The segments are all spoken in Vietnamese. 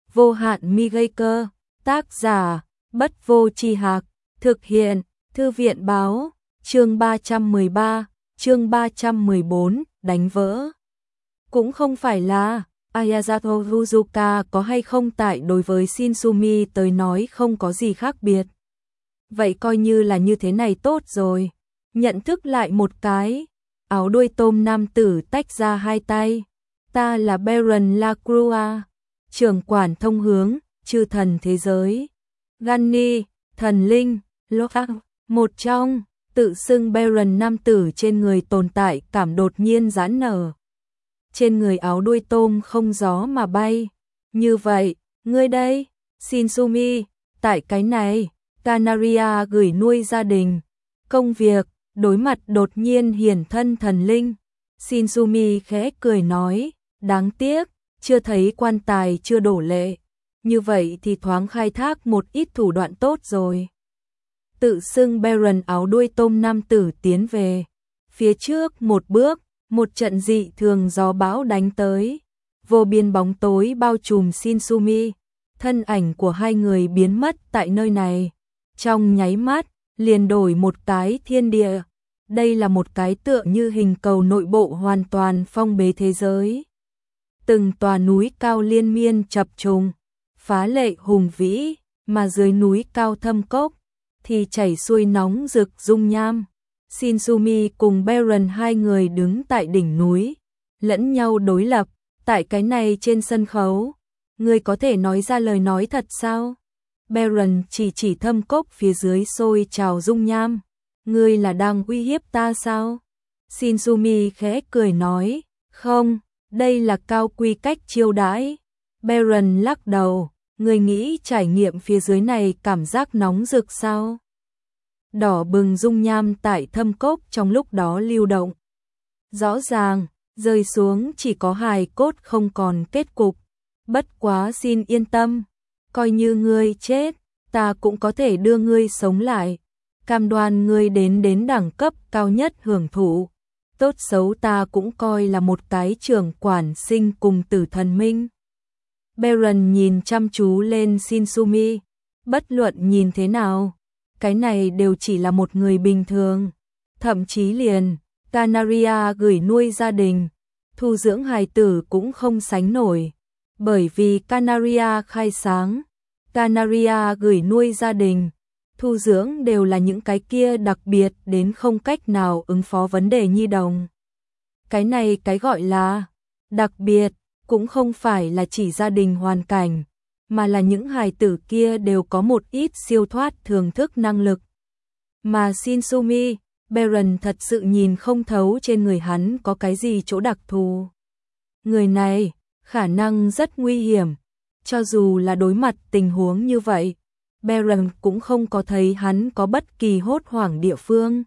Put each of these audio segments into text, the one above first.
vô hạn mi gây cơ, tác giả, Bất Vô Tri Hạc, thực hiện, Thư viện báo, chương 313, chương 314, đánh vỡ. Cũng không phải là, Ayazato Ruzuka có hay không tại đối với Shinsumi tới nói không có gì khác biệt. Vậy coi như là như thế này tốt rồi. Nhận thức lại một cái, áo đuôi tôm nam tử tách ra hai tay. Ta là Baron Lacroix, trưởng quản thông hướng, chư thần thế giới. Ganni, thần linh, Lothar, một trong, tự xưng Baron nam tử trên người tồn tại cảm đột nhiên giãn nở. Trên người áo đuôi tôm không gió mà bay. Như vậy, ngươi đây, Shinsumi, tại cái này, Canaria gửi nuôi gia đình, công việc, đối mặt đột nhiên hiển thân thần linh. Shinsumi khẽ cười nói, đáng tiếc, chưa thấy quan tài chưa đổ lệ. Như vậy thì thoáng khai thác một ít thủ đoạn tốt rồi. Tự xưng Baron áo đuôi tôm nam tử tiến về. Phía trước một bước, một trận dị thường gió bão đánh tới. Vô biên bóng tối bao trùm Shinsumi. Thân ảnh của hai người biến mất tại nơi này. Trong nháy mắt, liền đổi một cái thiên địa. Đây là một cái tựa như hình cầu nội bộ hoàn toàn phong bế thế giới. Từng tòa núi cao liên miên chập trùng, phá lệ hùng vĩ, mà dưới núi cao thâm cốc thì chảy xuôi nóng rực dung nham. Shinsumi cùng Baron hai người đứng tại đỉnh núi, lẫn nhau đối lập, tại cái này trên sân khấu. Ngươi có thể nói ra lời nói thật sao? Baron chỉ thâm cốc phía dưới sôi trào dung nham. Ngươi là đang uy hiếp ta sao? Shinsumi khẽ cười nói, không, đây là cao quy cách chiêu đãi. Baron lắc đầu, ngươi nghĩ trải nghiệm phía dưới này cảm giác nóng rực sao? Đỏ bừng dung nham tại thâm cốc trong lúc đó lưu động. Rõ ràng, rơi xuống chỉ có hài cốt không còn kết cục. Bất quá xin yên tâm, coi như ngươi chết, ta cũng có thể đưa ngươi sống lại. Cam đoan ngươi đến đẳng cấp cao nhất hưởng thụ. Tốt xấu ta cũng coi là một cái trưởng quản sinh cùng tử thần minh. Baron nhìn chăm chú lên Shinsumi, bất luận nhìn thế nào, cái này đều chỉ là một người bình thường. Thậm chí liền, Canaria gửi nuôi gia đình, thu dưỡng hài tử cũng không sánh nổi. Bởi vì Canaria khai sáng, Canaria gửi nuôi gia đình, thu dưỡng đều là những cái kia đặc biệt đến không cách nào ứng phó vấn đề nhi đồng. Cái này cái gọi là đặc biệt, cũng không phải là chỉ gia đình hoàn cảnh, mà là những hài tử kia đều có một ít siêu thoát thường thức năng lực. Mà Shinsumi, Baron thật sự nhìn không thấu trên người hắn có cái gì chỗ đặc thù. Người này, khả năng rất nguy hiểm, cho dù là đối mặt tình huống như vậy, Baron cũng không có thấy hắn có bất kỳ hốt hoảng địa phương.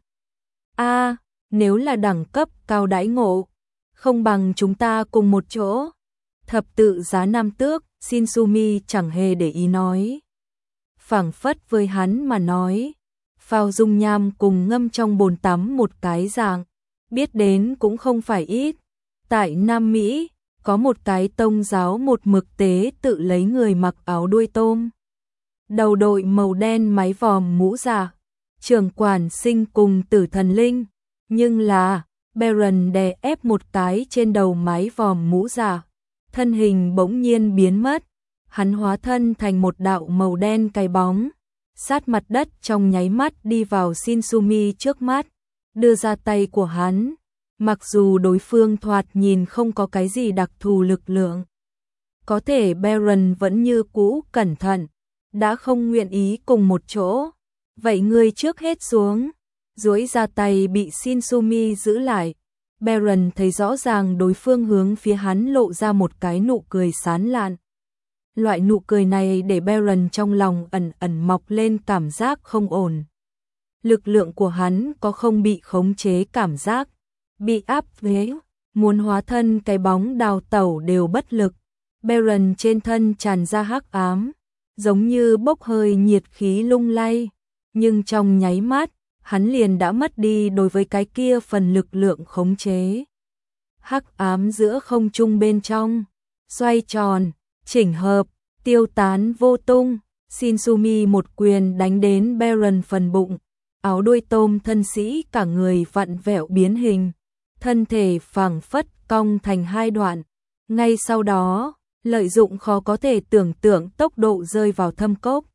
Nếu là đẳng cấp cao đãi ngộ, không bằng chúng ta cùng một chỗ. Thập tự giá nam tước, Shinsumi chẳng hề để ý nói. Phảng phất với hắn mà nói, phao dung nham cùng ngâm trong bồn tắm một cái dạng, biết đến cũng không phải ít. Tại Nam Mỹ, có một cái tông giáo một mực tế tự lấy người mặc áo đuôi tôm. Đầu đội màu đen mái vòm mũ giả, trưởng quản sinh cùng tử thần linh. Nhưng là, Baron đè ép một cái trên đầu mái vòm mũ giả. Thân hình bỗng nhiên biến mất, hắn hóa thân thành một đạo màu đen cái bóng, sát mặt đất trong nháy mắt đi vào Shinsumi trước mắt, đưa ra tay của hắn. Mặc dù đối phương thoạt nhìn không có cái gì đặc thù lực lượng, có thể Baron vẫn như cũ cẩn thận, đã không nguyện ý cùng một chỗ. Vậy ngươi trước hết xuống, duỗi ra tay bị Shinsumi giữ lại. Baron thấy rõ ràng đối phương hướng phía hắn lộ ra một cái nụ cười sán lạn. Loại nụ cười này để Baron trong lòng ẩn ẩn mọc lên cảm giác không ổn. Lực lượng của hắn có không bị khống chế cảm giác, bị áp chế, muốn hóa thân cái bóng đào tẩu đều bất lực. Baron trên thân tràn ra hắc ám, giống như bốc hơi nhiệt khí lung lay, nhưng trong nháy mắt, hắn liền đã mất đi đối với cái kia phần lực lượng khống chế. Hắc ám giữa không trung bên trong, xoay tròn, chỉnh hợp, tiêu tán vô tung. Shinsumi một quyền đánh đến Baron phần bụng, áo đuôi tôm thân sĩ cả người vặn vẹo biến hình, thân thể phảng phất cong thành hai đoạn. Ngay sau đó, lợi dụng khó có thể tưởng tượng tốc độ rơi vào thâm cốc.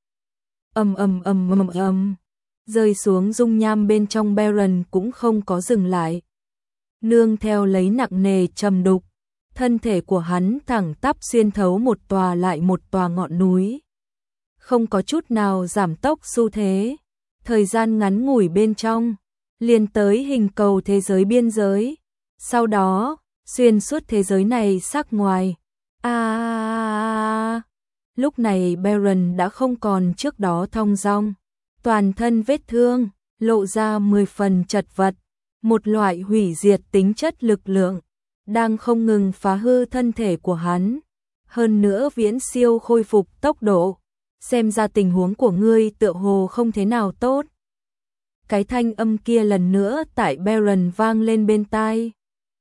Rơi xuống dung nham bên trong Baron cũng không có dừng lại. Nương theo lấy nặng nề trầm đục, thân thể của hắn thẳng tắp xuyên thấu một tòa lại một tòa ngọn núi. Không có chút nào giảm tốc xu thế, thời gian ngắn ngủi bên trong, liền tới hình cầu thế giới biên giới. Sau đó, xuyên suốt thế giới này sắc ngoài. Lúc này Baron đã không còn trước đó thong dong, toàn thân vết thương, lộ ra 10 phần chật vật, một loại hủy diệt tính chất lực lượng đang không ngừng phá hư thân thể của hắn, hơn nữa viễn siêu khôi phục tốc độ. Xem ra tình huống của ngươi tựa hồ không thế nào tốt. Cái thanh âm kia lần nữa tại Baron vang lên bên tai.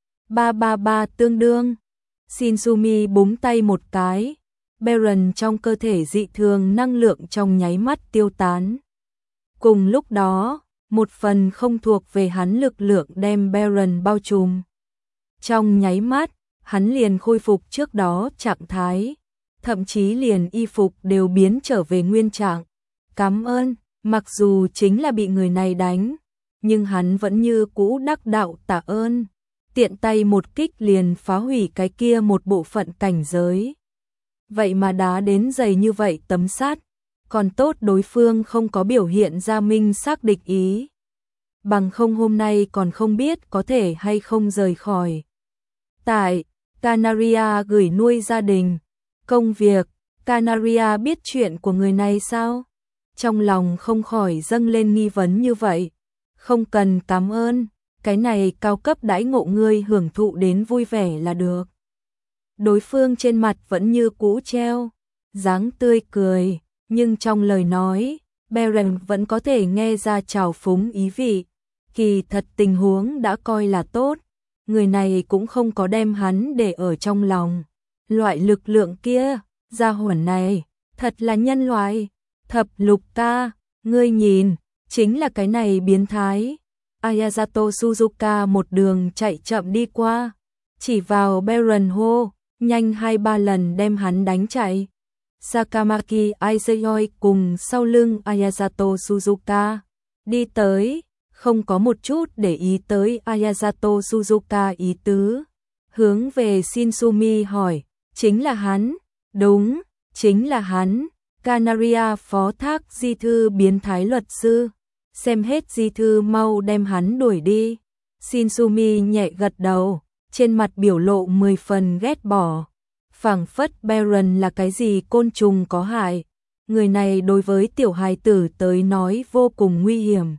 333 tương đương. Shinsumi búng tay một cái, Baron trong cơ thể dị thường năng lượng trong nháy mắt tiêu tán. Cùng lúc đó, một phần không thuộc về hắn lực lượng đem Baron bao trùm. Trong nháy mắt, hắn liền khôi phục trước đó trạng thái, thậm chí liền y phục đều biến trở về nguyên trạng. Cảm ơn, mặc dù chính là bị người này đánh, nhưng hắn vẫn như cũ đắc đạo tạ ơn. Tiện tay một kích liền phá hủy cái kia một bộ phận cảnh giới. Vậy mà đá đến dày như vậy tấm sắt, còn tốt đối phương không có biểu hiện ra minh xác địch ý. Bằng không hôm nay còn không biết có thể hay không rời khỏi. Tại Canaria gửi nuôi gia đình, công việc, Canaria biết chuyện của người này sao? Trong lòng không khỏi dâng lên nghi vấn như vậy. Không cần cảm ơn, cái này cao cấp đãi ngộ ngươi hưởng thụ đến vui vẻ là được. Đối phương trên mặt vẫn như cũ treo dáng tươi cười, nhưng trong lời nói, Baron vẫn có thể nghe ra trào phúng ý vị. Kỳ thật tình huống đã coi là tốt, người này cũng không có đem hắn để ở trong lòng. Loại lực lượng kia, gia hỏa này, thật là nhân loại. Thập lục ca, ngươi nhìn, chính là cái này biến thái. Ayazato Suzuka một đường chạy chậm đi qua, chỉ vào Baron hô, nhanh 2-3 lần đem hắn đánh chạy. Sakamaki Aizuyoi cùng sau lưng Ayazato Suzuka đi tới, không có một chút để ý tới Ayazato Suzuka ý tứ. Hướng về Shinsumi hỏi, chính là hắn? Đúng, chính là hắn. Canaria phó thác di thư biến thái luật sư. Xem hết di thư mau đem hắn đuổi đi. Shinsumi nhẹ gật đầu, trên mặt biểu lộ 10 phần ghét bỏ. Phảng phất Baron là cái gì côn trùng có hại. Người này đối với tiểu hài tử tới nói vô cùng nguy hiểm.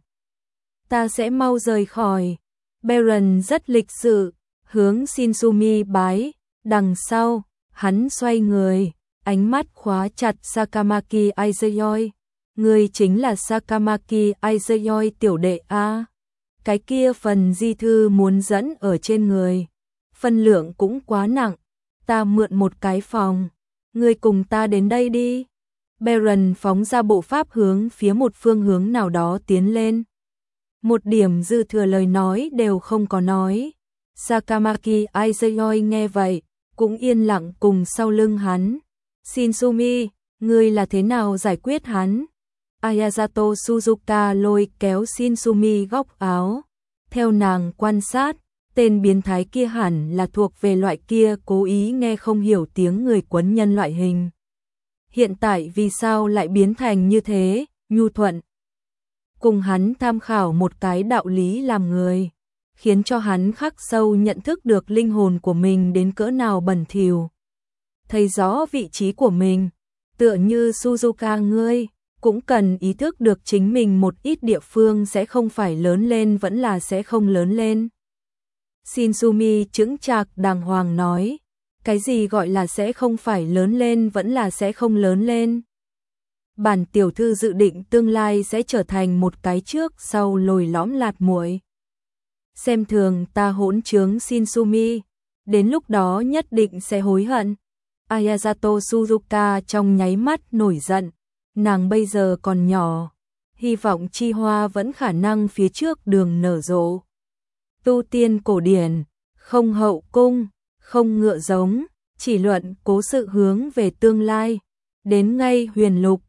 Ta sẽ mau rời khỏi. Baron rất lịch sự, hướng Shinsumi bái. Đằng sau, hắn xoay người, ánh mắt khóa chặt Sakamaki Aizuyoi. Người chính là Sakamaki Aizuyoi tiểu đệ A. Cái kia phần di thư muốn dẫn ở trên người. Phân lượng cũng quá nặng. Ta mượn một cái phòng. Người cùng ta đến đây đi. Baron phóng ra bộ pháp hướng phía một phương hướng nào đó tiến lên. Một điểm dư thừa lời nói đều không có nói. Sakamaki Aizuyoi nghe vậy, cũng yên lặng cùng sau lưng hắn. Shinsumi, ngươi là thế nào giải quyết hắn? Ayazato Suzuka lôi kéo Shinsumi góc áo. Theo nàng quan sát, tên biến thái kia hẳn là thuộc về loại kia cố ý nghe không hiểu tiếng người quấn nhân loại hình. Hiện tại vì sao lại biến thành như thế, nhu thuận? Cùng hắn tham khảo một cái đạo lý làm người, khiến cho hắn khắc sâu nhận thức được linh hồn của mình đến cỡ nào bẩn thỉu. Thấy rõ vị trí của mình, tựa như Suzuka ngươi, cũng cần ý thức được chính mình một ít địa phương sẽ không phải lớn lên vẫn là sẽ không lớn lên. Shinsumi chững chạc đàng hoàng nói, cái gì gọi là sẽ không phải lớn lên vẫn là sẽ không lớn lên. Bản tiểu thư dự định tương lai sẽ trở thành một cái trước sau lồi lõm lạt muội. Xem thường ta hỗn trướng Shinsumi, đến lúc đó nhất định sẽ hối hận. Ayazato Suzuka trong nháy mắt nổi giận, nàng bây giờ còn nhỏ, hy vọng chi hoa vẫn khả năng phía trước đường nở rộ. Tu tiên cổ điển, không hậu cung, không ngựa giống, chỉ luận cố sự hướng về tương lai, đến ngay huyền lục,